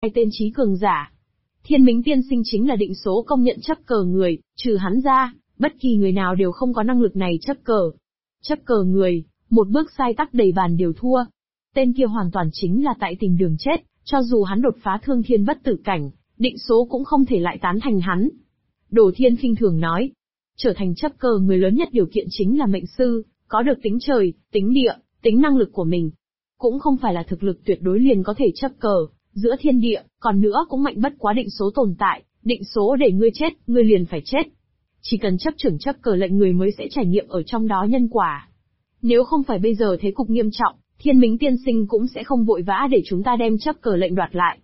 tên trí cường giả. Thiên Mính tiên sinh chính là định số công nhận chấp cờ người, trừ hắn ra, bất kỳ người nào đều không có năng lực này chấp cờ. Chấp cờ người, một bước sai tắc đầy bàn đều thua. Tên kia hoàn toàn chính là tại tìm đường chết, cho dù hắn đột phá thương thiên bất tử cảnh, định số cũng không thể lại tán thành hắn. Đồ Thiên khinh thường nói, trở thành chấp cờ người lớn nhất điều kiện chính là mệnh sư, có được tính trời, tính địa, tính năng lực của mình. Cũng không phải là thực lực tuyệt đối liền có thể chấp cờ, giữa thiên địa, còn nữa cũng mạnh bất quá định số tồn tại, định số để ngươi chết, ngươi liền phải chết. Chỉ cần chấp trưởng chấp cờ lệnh người mới sẽ trải nghiệm ở trong đó nhân quả. Nếu không phải bây giờ thế cục nghiêm trọng, Thiên Mính tiên sinh cũng sẽ không vội vã để chúng ta đem chấp cờ lệnh đoạt lại.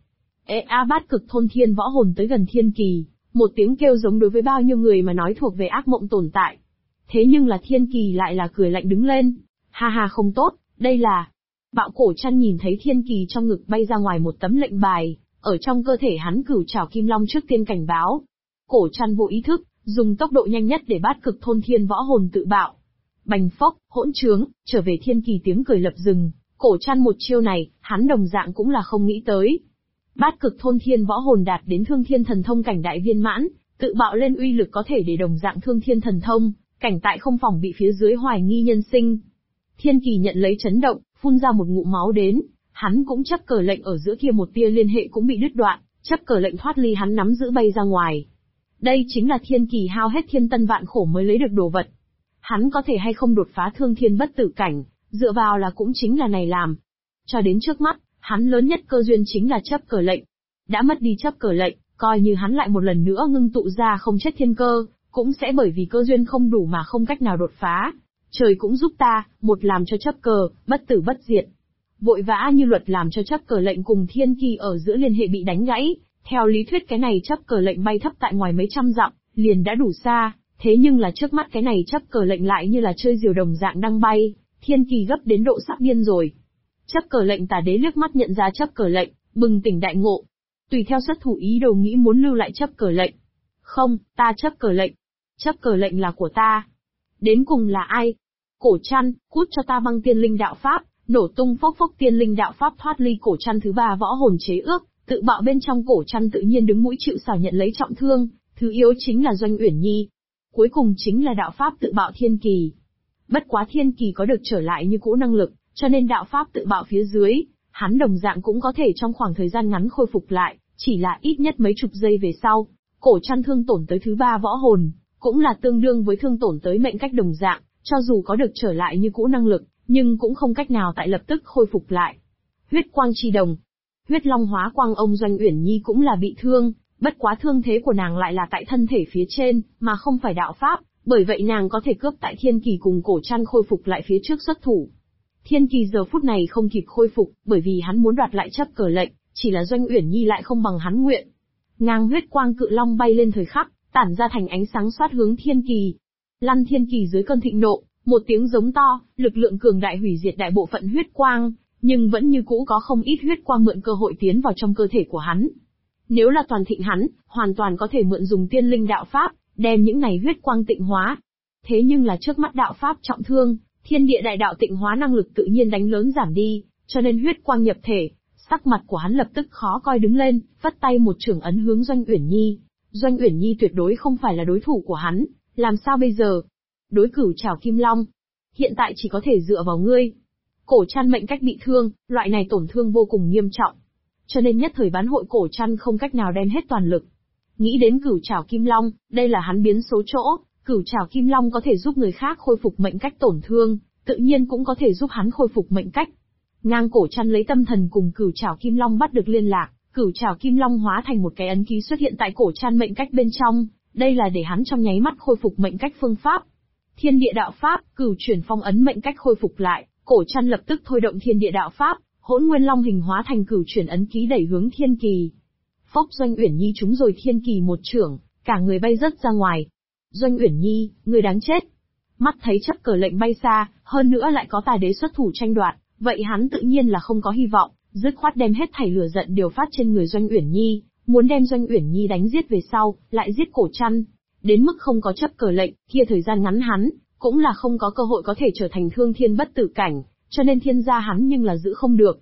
Bát cực thôn thiên võ hồn tới gần thiên kỳ, một tiếng kêu giống đối với bao nhiêu người mà nói thuộc về ác mộng tồn tại. Thế nhưng là thiên kỳ lại là cười lạnh đứng lên. Ha ha không tốt, đây là... Bạo cổ chăn nhìn thấy thiên kỳ trong ngực bay ra ngoài một tấm lệnh bài, ở trong cơ thể hắn cửu trảo kim long trước tiên cảnh báo. Cổ chăn vô ý thức, dùng tốc độ nhanh nhất để bát cực thôn thiên võ hồn tự bạo. Bành phốc, hỗn trướng, trở về thiên kỳ tiếng cười lập rừng, cổ chăn một chiêu này, hắn đồng dạng cũng là không nghĩ tới. Bát cực thôn thiên võ hồn đạt đến thương thiên thần thông cảnh đại viên mãn, tự bạo lên uy lực có thể để đồng dạng thương thiên thần thông, cảnh tại không phòng bị phía dưới hoài nghi nhân sinh. Thiên kỳ nhận lấy chấn động, phun ra một ngụm máu đến, hắn cũng chấp cờ lệnh ở giữa kia một tia liên hệ cũng bị đứt đoạn, chấp cờ lệnh thoát ly hắn nắm giữ bay ra ngoài. Đây chính là thiên kỳ hao hết thiên tân vạn khổ mới lấy được đồ vật. Hắn có thể hay không đột phá thương thiên bất tử cảnh, dựa vào là cũng chính là này làm. Cho đến trước mắt, hắn lớn nhất cơ duyên chính là chấp cờ lệnh. Đã mất đi chấp cờ lệnh, coi như hắn lại một lần nữa ngưng tụ ra không chết thiên cơ, cũng sẽ bởi vì cơ duyên không đủ mà không cách nào đột phá. Trời cũng giúp ta, một làm cho chấp cờ, bất tử bất diệt. Vội vã như luật làm cho chấp cờ lệnh cùng thiên kỳ ở giữa liên hệ bị đánh gãy, theo lý thuyết cái này chấp cờ lệnh bay thấp tại ngoài mấy trăm dặm, liền đã đủ xa, thế nhưng là trước mắt cái này chấp cờ lệnh lại như là chơi diều đồng dạng đang bay, thiên kỳ gấp đến độ sắp điên rồi. Chấp cờ lệnh Tà Đế liếc mắt nhận ra chấp cờ lệnh, bừng tỉnh đại ngộ. Tùy theo xuất thủ ý đồ nghĩ muốn lưu lại chấp cờ lệnh. Không, ta chấp cờ lệnh. Chấp cờ lệnh là của ta. Đến cùng là ai? Cổ chăn, cút cho ta băng tiên linh đạo pháp, nổ tung phốc phốc tiên linh đạo pháp thoát ly cổ chăn thứ ba võ hồn chế ước, tự bạo bên trong cổ chăn tự nhiên đứng mũi chịu sào nhận lấy trọng thương, thứ yếu chính là Doanh Uyển Nhi. Cuối cùng chính là đạo pháp tự bạo thiên kỳ. Bất quá thiên kỳ có được trở lại như cũ năng lực, cho nên đạo pháp tự bạo phía dưới, hắn đồng dạng cũng có thể trong khoảng thời gian ngắn khôi phục lại, chỉ là ít nhất mấy chục giây về sau, cổ chăn thương tổn tới thứ ba võ hồn, cũng là tương đương với thương tổn tới mệnh cách đồng dạng, cho dù có được trở lại như cũ năng lực, nhưng cũng không cách nào tại lập tức khôi phục lại. Huyết quang chi đồng, huyết long hóa quang ông Doanh Uyển Nhi cũng là bị thương, bất quá thương thế của nàng lại là tại thân thể phía trên, mà không phải đạo pháp, bởi vậy nàng có thể cướp tại thiên kỳ cùng cổ chăn khôi phục lại phía trước xuất thủ. Thiên kỳ giờ phút này không kịp khôi phục, bởi vì hắn muốn đoạt lại chấp cờ lệnh, chỉ là Doanh Uyển Nhi lại không bằng hắn nguyện. Ngang huyết quang cự long bay lên thời khắc, tản ra thành ánh sáng xoát hướng thiên kỳ. Lăn thiên kỳ dưới cơn thịnh nộ, một tiếng giống to, lực lượng cường đại hủy diệt đại bộ phận huyết quang, nhưng vẫn như cũ có không ít huyết quang mượn cơ hội tiến vào trong cơ thể của hắn. Nếu là toàn thịnh hắn, hoàn toàn có thể mượn dùng tiên linh đạo pháp, đem những này huyết quang tịnh hóa. Thế nhưng là trước mắt đạo pháp trọng thương, thiên địa đại đạo tịnh hóa năng lực tự nhiên đánh lớn giảm đi, cho nên huyết quang nhập thể, sắc mặt của hắn lập tức khó coi đứng lên, vất tay một chưởng ấn hướng Doanh Uyển Nhi. Doanh Uyển Nhi tuyệt đối không phải là đối thủ của hắn, làm sao bây giờ? Đối cửu trảo kim long, hiện tại chỉ có thể dựa vào ngươi. Cổ chăn mệnh cách bị thương, loại này tổn thương vô cùng nghiêm trọng, cho nên nhất thời bán hội cổ chăn không cách nào đem hết toàn lực. Nghĩ đến cửu trảo kim long, đây là hắn biến số chỗ, cửu trảo kim long có thể giúp người khác khôi phục mệnh cách tổn thương, tự nhiên cũng có thể giúp hắn khôi phục mệnh cách. Ngang cổ chăn lấy tâm thần cùng cửu trảo kim long bắt được liên lạc, cửu trảo kim long hóa thành một cái ấn ký xuất hiện tại cổ chăn mệnh cách bên trong, đây là để hắn trong nháy mắt khôi phục mệnh cách phương pháp. Thiên địa đạo pháp, cửu chuyển phong ấn mệnh cách khôi phục lại, cổ chăn lập tức thôi động thiên địa đạo pháp, hỗn nguyên long hình hóa thành cửu chuyển ấn ký đẩy hướng thiên kỳ. Phốc Doanh Uyển Nhi trúng rồi thiên kỳ một chưởng, cả người bay rớt ra ngoài. Doanh Uyển Nhi, người đáng chết. Mắt thấy chấp cờ lệnh bay xa, hơn nữa lại có Tà Đế xuất thủ tranh đoạt, vậy hắn tự nhiên là không có hy vọng, dứt khoát đem hết thảy lửa giận điều phát trên người Doanh Uyển Nhi, muốn đem Doanh Uyển Nhi đánh giết về sau, lại giết cổ chăn. Đến mức không có chấp cờ lệnh, kia thời gian ngắn hắn, cũng là không có cơ hội có thể trở thành thương thiên bất tử cảnh, cho nên thiên gia hắn nhưng là giữ không được.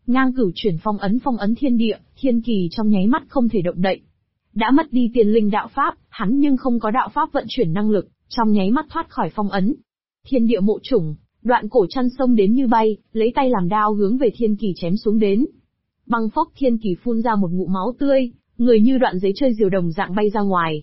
Ngang cửu chuyển phong ấn thiên địa, thiên kỳ trong nháy mắt không thể động đậy. Đã mất đi tiền linh đạo pháp, hắn nhưng không có đạo pháp vận chuyển năng lực, trong nháy mắt thoát khỏi phong ấn. Thiên địa mộ chủng, đoạn cổ chăn xông đến như bay, lấy tay làm đao hướng về thiên kỳ chém xuống đến. Băng phốc, thiên kỳ phun ra một ngụm máu tươi, người như đoạn giấy chơi diều đồng dạng bay ra ngoài.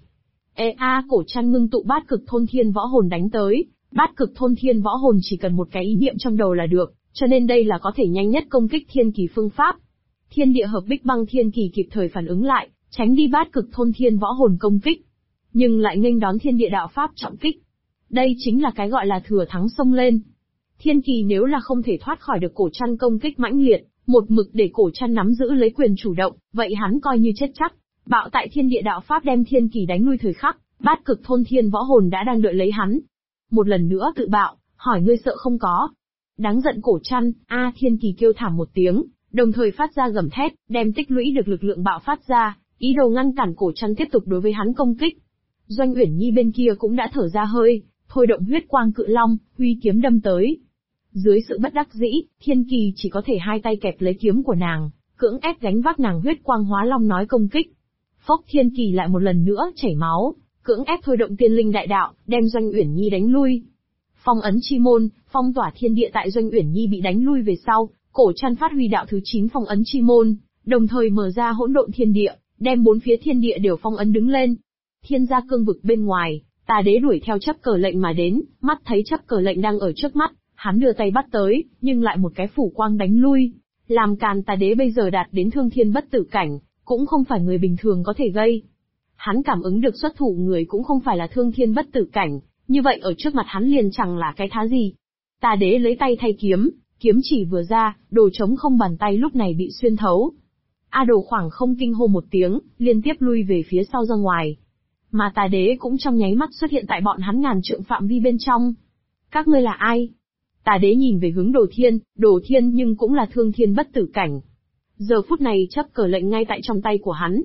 Cổ chăn ngưng tụ bát cực thôn thiên võ hồn đánh tới, bát cực thôn thiên võ hồn chỉ cần một cái ý niệm trong đầu là được, cho nên đây là có thể nhanh nhất công kích thiên kỳ phương pháp. Thiên địa hợp bích băng thiên kỳ kịp thời phản ứng lại, tránh đi bát cực thôn thiên võ hồn công kích, nhưng lại nghênh đón thiên địa đạo pháp trọng kích. Đây chính là cái gọi là thừa thắng xông lên. Thiên kỳ nếu là không thể thoát khỏi được cổ chăn công kích mãnh liệt, một mực để cổ chăn nắm giữ lấy quyền chủ động, vậy hắn coi như chết chắc. Bạo tại thiên địa đạo pháp đem thiên kỳ đánh lui thời khắc, bát cực thôn thiên võ hồn đã đang đợi lấy hắn. Một lần nữa tự bạo, hỏi ngươi sợ không có. Đáng giận cổ chăn, thiên kỳ kêu thảm một tiếng, đồng thời phát ra gầm thét, đem tích lũy được lực lượng bạo phát ra, ý đồ ngăn cản cổ chăn tiếp tục đối với hắn công kích. Doanh Uyển Nhi bên kia cũng đã thở ra hơi, thôi động huyết quang cự long, huy kiếm đâm tới. Dưới sự bất đắc dĩ, thiên kỳ chỉ có thể hai tay kẹp lấy kiếm của nàng, cưỡng ép gánh vác nàng huyết quang hóa long nói công kích. Phốc, thiên kỳ lại một lần nữa chảy máu, cưỡng ép thôi động tiên linh đại đạo, đem Doanh Uyển Nhi đánh lui. Phong ấn chi môn, phong tỏa thiên địa tại Doanh Uyển Nhi bị đánh lui về sau, cổ chăn phát huy đạo thứ 9 phong ấn chi môn, đồng thời mở ra hỗn độn thiên địa, đem bốn phía thiên địa đều phong ấn đứng lên. Thiên gia cương vực bên ngoài, Tà Đế đuổi theo chấp cờ lệnh mà đến, mắt thấy chấp cờ lệnh đang ở trước mắt, hắn đưa tay bắt tới, nhưng lại một cái phủ quang đánh lui, làm càn Tà Đế bây giờ đạt đến thương thiên bất tử cảnh, cũng không phải người bình thường có thể gây. Hắn cảm ứng được xuất thủ người cũng không phải là thương thiên bất tử cảnh, như vậy ở trước mặt hắn liền chẳng là cái thá gì. Tà Đế lấy tay thay kiếm, kiếm chỉ vừa ra, đồ trống không bàn tay lúc này bị xuyên thấu. Đồ khoảng không kinh hô một tiếng, liên tiếp lui về phía sau ra ngoài. Mà Tà Đế cũng trong nháy mắt xuất hiện tại bọn hắn ngàn trượng phạm vi bên trong. Các ngươi là ai? Tà Đế nhìn về hướng Đồ Thiên nhưng cũng là thương thiên bất tử cảnh. Giờ phút này chấp cờ lệnh ngay tại trong tay của hắn.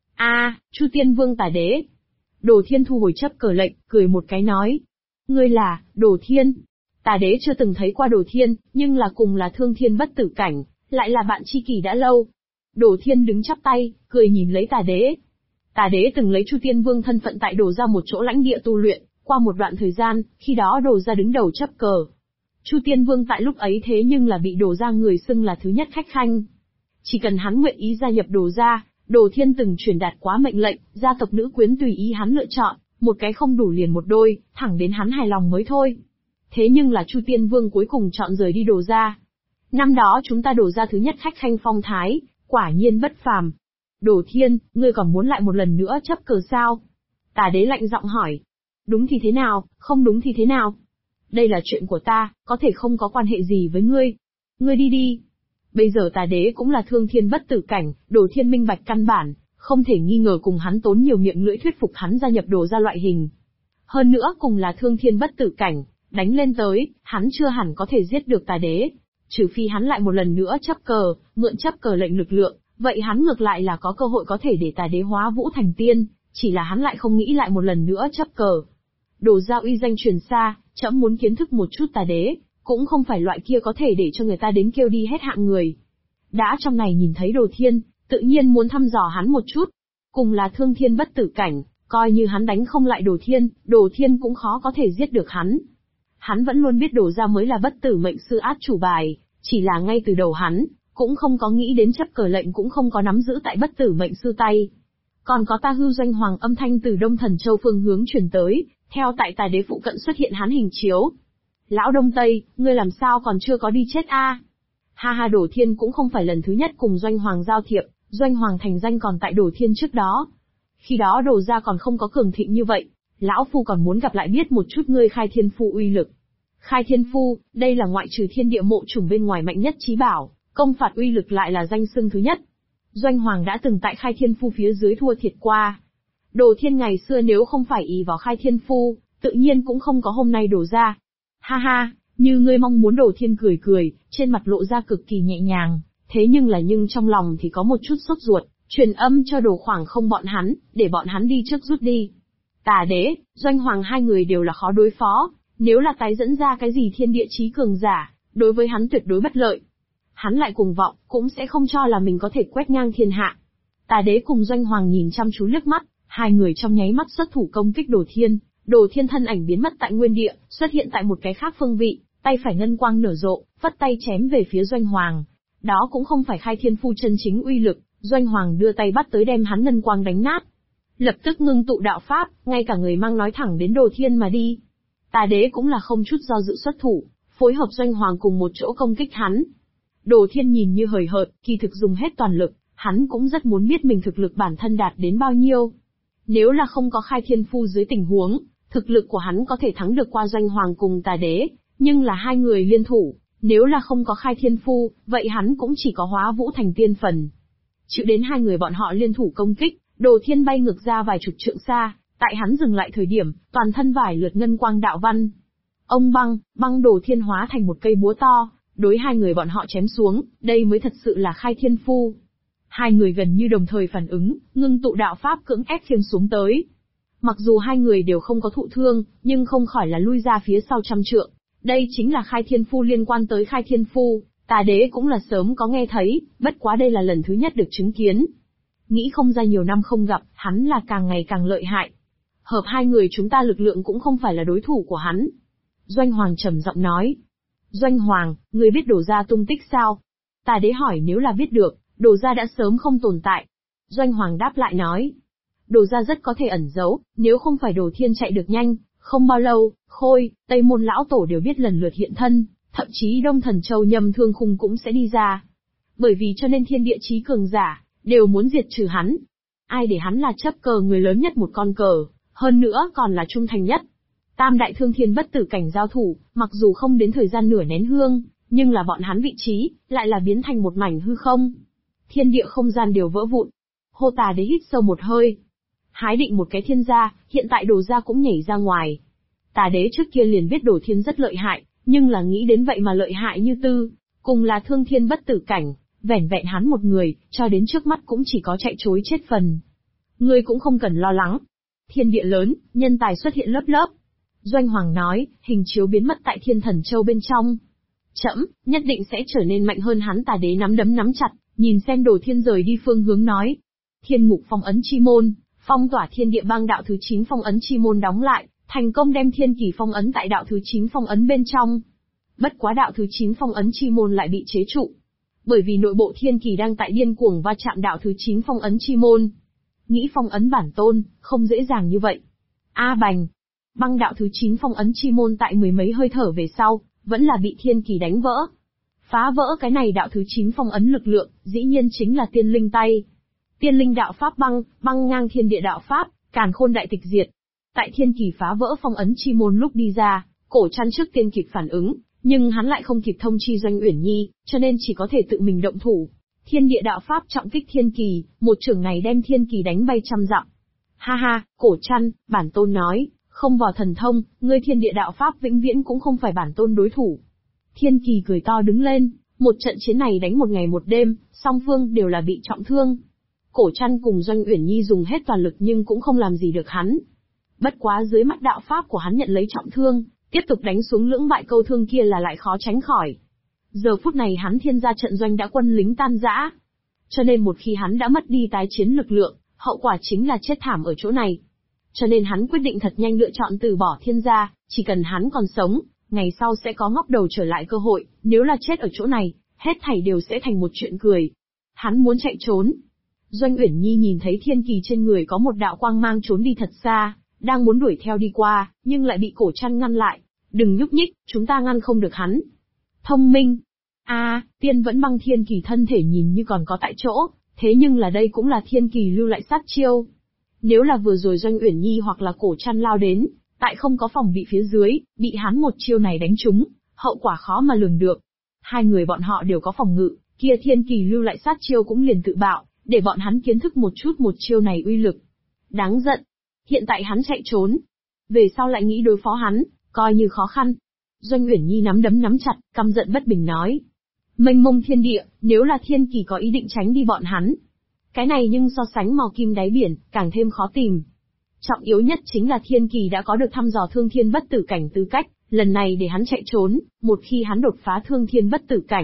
Chu Tiên Vương Tà Đế. Đồ Thiên thu hồi chấp cờ lệnh, cười một cái nói. Ngươi là, Đồ Thiên. Tà Đế chưa từng thấy qua Đồ Thiên, nhưng là cùng là thương thiên bất tử cảnh, lại là bạn tri kỷ đã lâu. Đồ Thiên đứng chắp tay, cười nhìn lấy Tà Đế. Tà Đế từng lấy Chu Tiên Vương thân phận tại Đồ gia một chỗ lãnh địa tu luyện, qua một đoạn thời gian, khi đó Đồ gia đứng đầu chấp cờ. Chu Tiên Vương tại lúc ấy thế nhưng là bị Đồ gia người xưng là thứ nhất khách khanh. Chỉ cần hắn nguyện ý gia nhập Đồ gia, Đồ Thiên từng truyền đạt quá mệnh lệnh, gia tộc nữ quyến tùy ý hắn lựa chọn, một cái không đủ liền một đôi, thẳng đến hắn hài lòng mới thôi. Thế nhưng là Chu Tiên Vương cuối cùng chọn rời đi Đồ gia. Năm đó chúng ta Đồ gia thứ nhất khách khanh phong thái, quả nhiên bất phàm. Đồ Thiên, ngươi còn muốn lại một lần nữa chấp cờ sao? Tà Đế lạnh giọng hỏi. Đúng thì thế nào, không đúng thì thế nào? Đây là chuyện của ta, có thể không có quan hệ gì với ngươi. Ngươi đi đi. Bây giờ Tà Đế cũng là thương thiên bất tử cảnh, Đồ Thiên minh bạch căn bản, không thể nghi ngờ cùng hắn tốn nhiều miệng lưỡi thuyết phục hắn gia nhập Đồ gia loại hình. Hơn nữa cùng là thương thiên bất tử cảnh, đánh lên tới, hắn chưa hẳn có thể giết được Tà Đế. Trừ phi hắn lại một lần nữa chấp cờ, mượn chấp cờ lệnh lực lượng, vậy hắn ngược lại là có cơ hội có thể để Tà Đế hóa vũ thành tiên, chỉ là hắn lại không nghĩ lại một lần nữa chấp cờ. Đồ gia uy danh truyền xa, trẫm muốn kiến thức một chút Tà Đế, cũng không phải loại kia có thể để cho người ta đến kêu đi hết hạng người. Đã trong này nhìn thấy Đồ Thiên, tự nhiên muốn thăm dò hắn một chút. Cùng là thương thiên bất tử cảnh, coi như hắn đánh không lại Đồ Thiên cũng khó có thể giết được hắn. Hắn vẫn luôn biết Đồ gia mới là bất tử mệnh sư át chủ bài, chỉ là ngay từ đầu hắn cũng không có nghĩ đến chấp cờ lệnh cũng không có nắm giữ tại bất tử mệnh sư tay. Còn có Ta Hư Doanh Hoàng âm thanh từ Đông Thần Châu phương hướng truyền tới, theo tại Tà Đế phụ cận xuất hiện hắn hình chiếu. Lão Đông Tây, ngươi làm sao còn chưa có đi chết a? Ha, Đồ Thiên cũng không phải lần thứ nhất cùng Doanh Hoàng giao thiệp, Doanh Hoàng thành danh còn tại Đồ Thiên trước đó. Khi đó Đồ gia còn không có cường thịnh như vậy, lão phu còn muốn gặp lại biết một chút ngươi Khai Thiên Phu uy lực. Khai Thiên Phu, đây là ngoại trừ thiên địa mộ chủng bên ngoài mạnh nhất chí bảo, công phạt uy lực lại là danh xưng thứ nhất. Doanh Hoàng đã từng tại Khai Thiên Phu phía dưới thua thiệt qua. Đồ Thiên ngày xưa nếu không phải ý vào Khai Thiên Phu, tự nhiên cũng không có hôm nay Đồ gia. Ha, như ngươi mong muốn. Đồ Thiên cười, trên mặt lộ ra cực kỳ nhẹ nhàng, thế nhưng trong lòng thì có một chút sốt ruột, truyền âm cho Đồ Khoảng không bọn hắn, để bọn hắn đi trước rút đi. Tà Đế, Doanh Hoàng hai người đều là khó đối phó, nếu là tái dẫn ra cái gì thiên địa chí cường giả, đối với hắn tuyệt đối bất lợi. hắn lại cuồng vọng, cũng sẽ không cho là mình có thể quét ngang thiên hạ. Tà Đế cùng Doanh Hoàng nhìn chăm chú liếc mắt, hai người trong nháy mắt xuất thủ công kích Đồ Thiên. Đồ Thiên thân ảnh biến mất tại nguyên địa, xuất hiện tại một cái khác phương vị, tay phải ngân quang nở rộ, vất tay chém về phía Doanh Hoàng. Đó cũng không phải Khai Thiên Phu chân chính uy lực, Doanh Hoàng đưa tay bắt tới đem hắn ngân quang đánh nát. Lập tức ngưng tụ đạo pháp, ngay cả người mang nói thẳng đến Đồ Thiên mà đi. Tà Đế cũng là không chút do dự xuất thủ, phối hợp Doanh Hoàng cùng một chỗ công kích hắn. Đồ Thiên nhìn như hời hợt, kỳ thực dùng hết toàn lực, hắn cũng rất muốn biết mình thực lực bản thân đạt đến bao nhiêu. Nếu là không có Khai Thiên Phu dưới tình huống, thực lực của hắn có thể thắng được qua Doanh Hoàng cùng Tà Đế, nhưng là hai người liên thủ, nếu là không có Khai Thiên Phu, vậy hắn cũng chỉ có hóa vũ thành tiên phần. Chịu đến hai người bọn họ liên thủ công kích, Đồ Thiên bay ngược ra vài chục trượng xa, tại hắn dừng lại thời điểm, toàn thân vải lượt ngân quang đạo văn. Ông băng Đồ Thiên hóa thành một cây búa to, đối hai người bọn họ chém xuống, đây mới thật sự là Khai Thiên Phu. Hai người gần như đồng thời phản ứng, ngưng tụ đạo pháp cưỡng ép khiêng xuống tới. Mặc dù hai người đều không có thụ thương, nhưng không khỏi là lui ra phía sau trăm trượng. Đây chính là Khai Thiên Phu liên quan tới Khai Thiên Phu, Tà Đế cũng là sớm có nghe thấy, bất quá đây là lần thứ nhất được chứng kiến. Nghĩ không ra nhiều năm không gặp, hắn là càng ngày càng lợi hại. Hợp hai người chúng ta lực lượng cũng không phải là đối thủ của hắn. Doanh Hoàng trầm giọng nói. Doanh Hoàng, người biết Đồ gia tung tích sao? Tà Đế hỏi nếu là biết được, Đồ gia đã sớm không tồn tại. Doanh Hoàng đáp lại nói. Đồ gia rất có thể ẩn giấu, nếu không phải Đồ Thiên chạy được nhanh, không bao lâu, Khôi, Tây Môn lão tổ đều biết lần lượt hiện thân, thậm chí Đông Thần Châu Nhâm Thương Khung cũng sẽ đi ra. Bởi vì cho nên thiên địa chí cường giả, đều muốn diệt trừ hắn. Ai để hắn là chấp cờ người lớn nhất một con cờ, hơn nữa còn là trung thành nhất. Tam đại thương thiên bất tử cảnh giao thủ, mặc dù không đến thời gian nửa nén hương, nhưng là bọn hắn vị trí, lại là biến thành một mảnh hư không. Thiên địa không gian đều vỡ vụn. Hô Tà Đế hít sâu một hơi. Hái định một cái thiên gia, hiện tại Đồ gia cũng nhảy ra ngoài. Tà Đế trước kia liền biết Đồ Thiên rất lợi hại, nhưng là nghĩ đến vậy mà lợi hại như tư, cùng là thương thiên bất tử cảnh, vẻn vẹn hắn một người, cho đến trước mắt cũng chỉ có chạy trối chết phần. Ngươi cũng không cần lo lắng. Thiên địa lớn, nhân tài xuất hiện lớp lớp. Doanh Hoàng nói, hình chiếu biến mất tại Thiên Thần Châu bên trong. Trẫm, nhất định sẽ trở nên mạnh hơn hắn. Tà Đế nắm đấm nắm chặt, nhìn xem Đồ Thiên rời đi phương hướng nói. Thiên Ngục phong ấn chi môn, phong tỏa thiên địa bang đạo thứ 9 phong ấn chi môn đóng lại, thành công đem thiên kỳ phong ấn tại đạo thứ 9 phong ấn bên trong. Bất quá đạo thứ 9 phong ấn chi môn lại bị chế trụ. Bởi vì nội bộ thiên kỳ đang tại điên cuồng va chạm đạo thứ 9 phong ấn chi môn. Nghĩ phong ấn bản tôn, không dễ dàng như vậy. A bành! Băng đạo thứ 9 phong ấn chi môn tại mười mấy hơi thở về sau, vẫn là bị thiên kỳ đánh vỡ. Phá vỡ cái này đạo thứ 9 phong ấn lực lượng, dĩ nhiên chính là tiên linh tay. Tiên linh đạo pháp băng ngang thiên địa đạo pháp, càn khôn đại tịch diệt. Tại thiên kỳ phá vỡ phong ấn chi môn lúc đi ra, Cổ Trăn trước tiên kịp phản ứng, nhưng hắn lại không kịp thông chi Doanh Uyển Nhi, cho nên chỉ có thể tự mình động thủ. Thiên địa đạo pháp trọng kích thiên kỳ, một chưởng này đem thiên kỳ đánh bay trăm dặm. Ha ha, Cổ Trăn, bản tôn nói, không vào thần thông, ngươi thiên địa đạo pháp vĩnh viễn cũng không phải bản tôn đối thủ. Thiên kỳ cười to đứng lên, một trận chiến này đánh một ngày một đêm, song phương đều là bị trọng thương. Cổ Trăn cùng Doanh Uyển Nhi dùng hết toàn lực nhưng cũng không làm gì được hắn. Bất quá dưới mắt đạo pháp của hắn nhận lấy trọng thương, tiếp tục đánh xuống lưỡng bại câu thương kia là lại khó tránh khỏi. Giờ phút này hắn thiên gia trận doanh đã quân lính tan rã. Cho nên một khi hắn đã mất đi tái chiến lực lượng, hậu quả chính là chết thảm ở chỗ này. Cho nên hắn quyết định thật nhanh lựa chọn từ bỏ thiên gia, chỉ cần hắn còn sống, ngày sau sẽ có ngóc đầu trở lại cơ hội, nếu là chết ở chỗ này, hết thảy đều sẽ thành một chuyện cười. Hắn muốn chạy trốn. Doanh Uyển Nhi nhìn thấy thiên kỳ trên người có một đạo quang mang trốn đi thật xa, đang muốn đuổi theo đi qua, nhưng lại bị Cổ Trăn ngăn lại. Đừng nhúc nhích, chúng ta ngăn không được hắn. Thông minh. Tiên vẫn băng thiên kỳ thân thể nhìn như còn có tại chỗ, thế nhưng là đây cũng là thiên kỳ lưu lại sát chiêu. Nếu là vừa rồi Doanh Uyển Nhi hoặc là Cổ Trăn lao đến, tại không có phòng bị phía dưới, bị hắn một chiêu này đánh trúng, hậu quả khó mà lường được. Hai người bọn họ đều có phòng ngự, kia thiên kỳ lưu lại sát chiêu cũng liền tự bạo, để bọn hắn kiến thức một chút một chiêu này uy lực. Đáng giận. Hiện tại hắn chạy trốn. Về sau lại nghĩ đối phó hắn, coi như khó khăn. Doanh Uyển Nhi nắm đấm nắm chặt, căm giận bất bình nói. Mênh mông thiên địa, nếu là thiên kỳ có ý định tránh đi bọn hắn. Cái này nhưng so sánh mò kim đáy biển, càng thêm khó tìm. Trọng yếu nhất chính là thiên kỳ đã có được thăm dò thương thiên bất tử cảnh tư cách, lần này để hắn chạy trốn, một khi hắn đột phá thương thiên bất tử cảnh,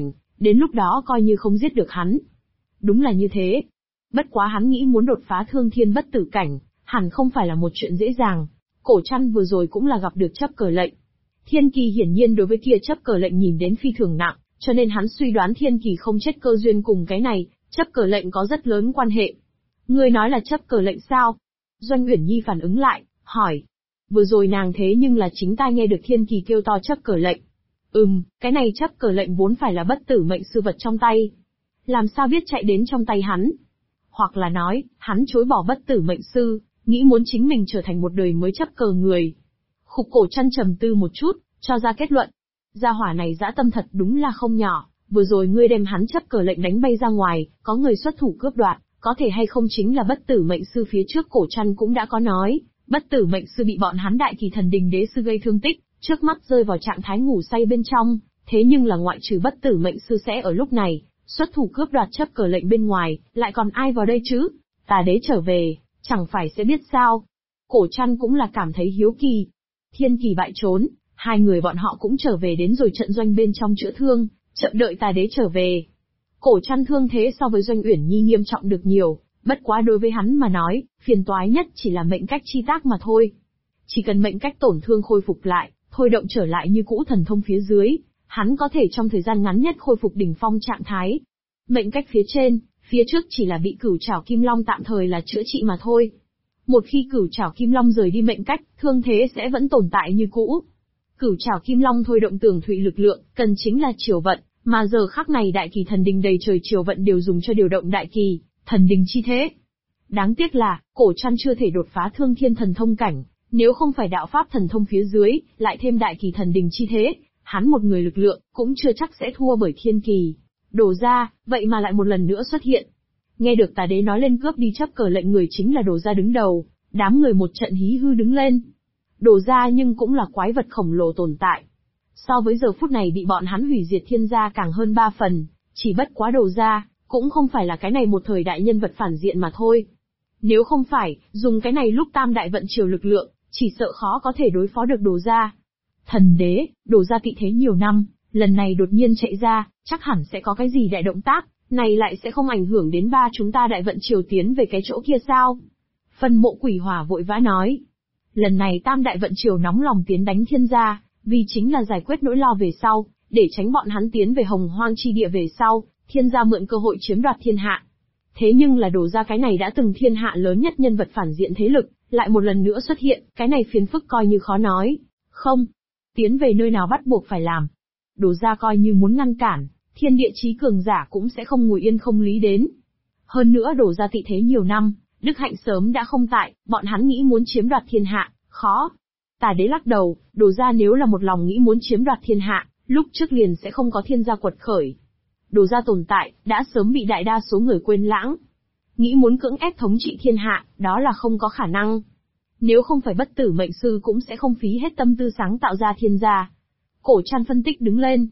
đến lúc đó coi như không giết được hắn. Đúng là như thế. Bất quá hắn nghĩ muốn đột phá thương thiên bất tử cảnh, hẳn không phải là một chuyện dễ dàng. Cổ Trăn vừa rồi cũng là gặp được chấp cờ lệnh. Thiên Kỳ hiển nhiên đối với kia chấp cờ lệnh nhìn đến phi thường nặng, cho nên hắn suy đoán Thiên Kỳ không chết cơ duyên cùng cái này, chấp cờ lệnh có rất lớn quan hệ. Ngươi nói là chấp cờ lệnh sao? Doanh Uyển Nhi phản ứng lại, hỏi. Vừa rồi nàng thế nhưng là chính tai nghe được Thiên Kỳ kêu to chấp cờ lệnh. Cái này chấp cờ lệnh vốn phải là bất tử mệnh sư vật trong tay. Làm sao biết chạy đến trong tay hắn? Hoặc là nói, hắn chối bỏ bất tử mệnh sư, nghĩ muốn chính mình trở thành một đời mới chấp cờ người. Khục Cổ Trăn trầm tư một chút, cho ra kết luận. Gia hỏa này dã tâm thật đúng là không nhỏ, vừa rồi ngươi đem hắn chấp cờ lệnh đánh bay ra ngoài, có người xuất thủ cướp đoạt, có thể hay không chính là bất tử mệnh sư phía trước Cổ Trăn cũng đã có nói, bất tử mệnh sư bị bọn hắn Đại Kỳ Thần Đình đế sư gây thương tích, trước mắt rơi vào trạng thái ngủ say bên trong, thế nhưng là ngoại trừ bất tử mệnh sư sẽ ở lúc này, xuất thủ cướp đoạt chấp cờ lệnh bên ngoài, lại còn ai vào đây chứ? Tà đế trở về, chẳng phải sẽ biết sao? Cổ Trăn cũng là cảm thấy hiếu kỳ. Thiên Kỳ bại trốn, hai người bọn họ cũng trở về đến rồi trận doanh bên trong chữa thương, chậm đợi tà đế trở về. Cổ Trăn thương thế so với Doanh Uyển Nhi nghiêm trọng được nhiều, bất quá đối với hắn mà nói, phiền toái nhất chỉ là mệnh cách chi tác mà thôi. Chỉ cần mệnh cách tổn thương khôi phục lại, thôi động trở lại như cũ thần thông phía dưới, hắn có thể trong thời gian ngắn nhất khôi phục đỉnh phong trạng thái. Mệnh cách phía trên, phía trước chỉ là bị Cửu Trảo Kim Long tạm thời là chữa trị mà thôi. Một khi Cửu Trảo Kim Long rời đi mệnh cách, thương thế sẽ vẫn tồn tại như cũ. Cửu Trảo Kim Long thôi động tường thụy lực lượng, cần chính là triều vận, mà giờ khắc này Đại Kỳ Thần Đình đầy trời triều vận đều dùng cho điều động Đại Kỳ Thần Đình chi thế. Đáng tiếc là, Cổ Trăn chưa thể đột phá thương thiên thần thông cảnh, nếu không phải đạo pháp thần thông phía dưới, lại thêm Đại Kỳ Thần Đình chi thế, hắn một người lực lượng, cũng chưa chắc sẽ thua bởi Thiên Kỳ. Đồ Gia, vậy mà lại một lần nữa xuất hiện. Nghe được tà đế nói lên cướp đi chấp cờ lệnh người chính là Đồ Gia đứng đầu, đám người một trận hí hư đứng lên. Đồ Gia nhưng cũng là quái vật khổng lồ tồn tại. So với giờ phút này bị bọn hắn hủy diệt Thiên gia càng hơn 3 phần, chỉ bất quá Đồ Gia, cũng không phải là cái này một thời đại nhân vật phản diện mà thôi. Nếu không phải, dùng cái này lúc tam đại vận triều lực lượng, chỉ sợ khó có thể đối phó được Đồ Gia. Thần đế, Đồ Gia tị thế nhiều năm, lần này đột nhiên chạy ra, chắc hẳn sẽ có cái gì đại động tác, này lại sẽ không ảnh hưởng đến ba chúng ta đại vận triều tiến về cái chỗ kia sao? Phân Mộ Quỷ Hỏa vội vã nói. Lần này tam đại vận triều nóng lòng tiến đánh Thiên gia, vì chính là giải quyết nỗi lo về sau, để tránh bọn hắn tiến về Hồng Hoang chi địa về sau, Thiên gia mượn cơ hội chiếm đoạt thiên hạ. Thế nhưng là Đồ Gia cái này đã từng thiên hạ lớn nhất nhân vật phản diện thế lực, lại một lần nữa xuất hiện, cái này phiền phức coi như khó nói. Không, tiến về nơi nào bắt buộc phải làm. Đồ Gia coi như muốn ngăn cản, thiên địa chí cường giả cũng sẽ không ngồi yên không lý đến. Hơn nữa Đồ Gia tị thế nhiều năm, đức hạnh sớm đã không tại, bọn hắn nghĩ muốn chiếm đoạt thiên hạ, khó. Tà đế lắc đầu, Đồ Gia nếu là một lòng nghĩ muốn chiếm đoạt thiên hạ, lúc trước liền sẽ không có Thiên gia quật khởi. Đồ Gia tồn tại, đã sớm bị đại đa số người quên lãng. Nghĩ muốn cưỡng ép thống trị thiên hạ, đó là không có khả năng. Nếu không phải bất tử mệnh sư cũng sẽ không phí hết tâm tư sáng tạo ra Thiên gia. Cổ Trăn phân tích đứng lên.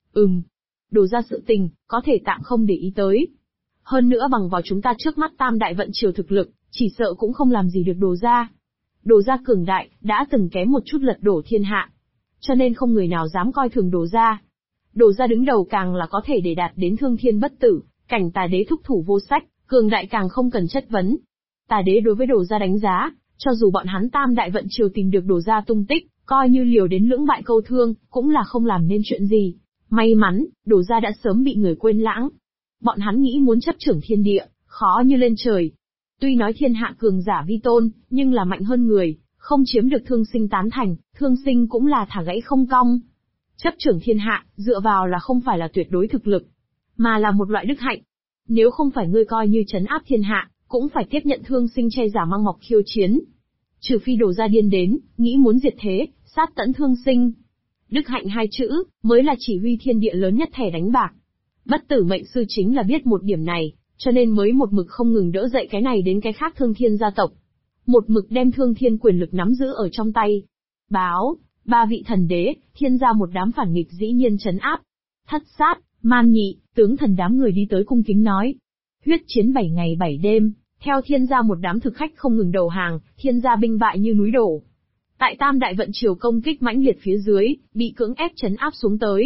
Đồ Gia sự tình, có thể tạm không để ý tới. Hơn nữa bằng vào chúng ta trước mắt tam đại vận triều thực lực, chỉ sợ cũng không làm gì được Đồ Gia. Đồ Gia cường đại, đã từng kém một chút lật đổ thiên hạ. Cho nên không người nào dám coi thường Đồ Gia. Đồ Gia đứng đầu càng là có thể để đạt đến thương thiên bất tử, cảnh tà đế thúc thủ vô sách, cường đại càng không cần chất vấn. Tà đế đối với Đồ Gia đánh giá, cho dù bọn hắn tam đại vận triều tìm được Đồ Gia tung tích, coi như liều đến lưỡng bại câu thương, cũng là không làm nên chuyện gì. May mắn, Đồ Gia đã sớm bị người quên lãng. Bọn hắn nghĩ muốn chấp trưởng thiên địa, khó như lên trời. Tuy nói thiên hạ cường giả vi tôn, nhưng là mạnh hơn người, không chiếm được thương sinh tán thành, thương sinh cũng là thả gãy không cong. Chấp trưởng thiên hạ, dựa vào là không phải là tuyệt đối thực lực, mà là một loại đức hạnh. Nếu không phải ngươi coi như trấn áp thiên hạ, cũng phải tiếp nhận thương sinh che giả mang mọc khiêu chiến. Trừ phi Đồ Gia điên đến, nghĩ muốn diệt thế, sát tận thương sinh. Đức hạnh hai chữ, mới là chỉ huy thiên địa lớn nhất thẻ đánh bạc. Bất tử mệnh sư chính là biết một điểm này, cho nên mới một mực không ngừng đỡ dậy cái này đến cái khác thương thiên gia tộc. Một mực đem thương thiên quyền lực nắm giữ ở trong tay. Báo, ba vị thần đế, Thiên gia một đám phản nghịch dĩ nhiên trấn áp. Thất Sát, Man Nhị, tướng thần đám người đi tới cung kính nói. Huyết chiến 7 ngày 7 đêm, theo Thiên gia một đám thực khách không ngừng đầu hàng, Thiên gia binh bại như núi đổ. Tại tam đại vận triều công kích mãnh liệt phía dưới, bị cưỡng ép trấn áp xuống tới.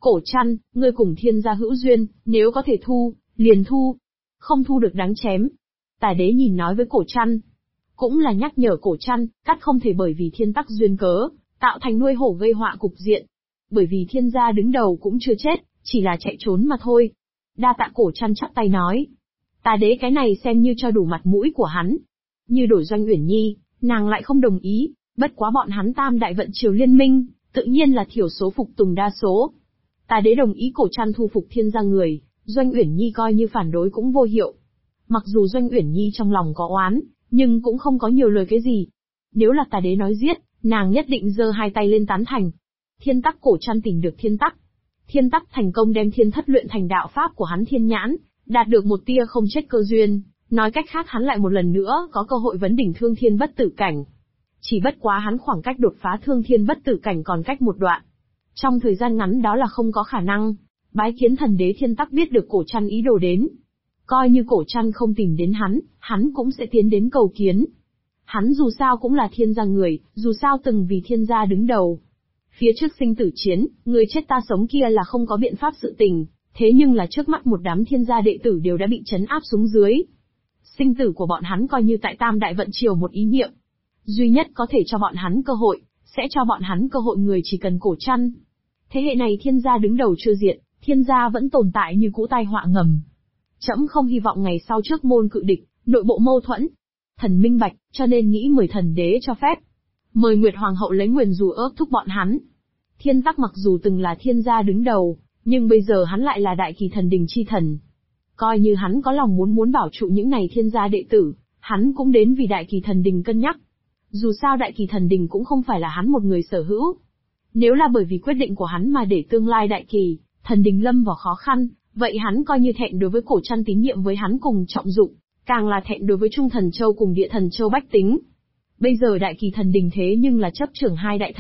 Cổ Trăn, ngươi cùng thiên gia hữu duyên, nếu có thể thu, liền thu. Không thu được đáng chém. Tà đế nhìn nói với Cổ Trăn. Cũng là nhắc nhở Cổ Trăn, cắt không thể bởi vì thiên tắc duyên cớ, tạo thành nuôi hổ gây họa cục diện. Bởi vì thiên gia đứng đầu cũng chưa chết, chỉ là chạy trốn mà thôi. Đa tạ. Cổ Trăn chắp tay nói. Tà đế cái này xem như cho đủ mặt mũi của hắn. Như đổi Doanh Uyển Nhi, nàng lại không đồng ý, bất quá bọn hắn tam đại vận triều liên minh, tự nhiên là thiểu số phục tùng đa số. Tà đế đồng ý Cổ Trăn thu phục thiên gia người, Doanh Uyển Nhi coi như phản đối cũng vô hiệu. Mặc dù Doanh Uyển Nhi trong lòng có oán, nhưng cũng không có nhiều lời cái gì. Nếu là tà đế nói giết, nàng nhất định giơ hai tay lên tán thành. Thiên tắc. Cổ Trăn tìm được thiên tắc. Thiên tắc thành công đem thiên thất luyện thành đạo pháp của hắn thiên nhãn, đạt được một tia không chết cơ duyên, nói cách khác hắn lại một lần nữa có cơ hội vấn đỉnh thương thiên bất tử cảnh. Chỉ bất quá hắn khoảng cách đột phá thương thiên bất tử cảnh còn cách một đoạn. Trong thời gian ngắn đó là không có khả năng. Bái kiến thần đế. Thiên tắc biết được Cổ Trăn ý đồ đến. Coi như Cổ Trăn không tìm đến hắn cũng sẽ tiến đến cầu kiến. Hắn dù sao cũng là thiên gia người, dù sao từng vì thiên gia đứng đầu. Phía trước sinh tử chiến, người chết ta sống kia là không có biện pháp sự tình, thế nhưng là trước mắt một đám thiên gia đệ tử đều đã bị trấn áp xuống dưới. Sinh tử của bọn hắn coi như tại tam đại vận triều một ý niệm. Duy nhất có thể cho bọn hắn cơ hội, sẽ cho bọn hắn cơ hội người chỉ cần Cổ Trăn. Thế hệ này thiên gia đứng đầu chưa diệt, thiên gia vẫn tồn tại như cũ tai họa ngầm. Trẫm không hy vọng ngày sau trước môn cự địch, nội bộ mâu thuẫn. Thần minh bạch, cho nên nghĩ mời thần đế cho phép. Mời Nguyệt Hoàng hậu lấy nguyền rủa ước thúc bọn hắn. Thiên tắc mặc dù từng là thiên gia đứng đầu, nhưng bây giờ hắn lại là đại kỳ thần đình chi thần. Coi như hắn có lòng muốn bảo trụ những này thiên gia đệ tử, hắn cũng đến vì đại kỳ thần đình cân nhắc. Dù sao đại kỳ thần đình cũng không phải là hắn một người sở hữu. Nếu là bởi vì quyết định của hắn mà để tương lai đại kỳ thần đình lâm vào khó khăn, vậy hắn coi như thẹn đối với Cổ Trăn tín nhiệm với hắn cùng trọng dụng, càng là thẹn đối với Trung Thần Châu cùng Địa Thần Châu bách tính. Bây giờ đại kỳ thần đình thế nhưng là chấp trưởng hai đại thần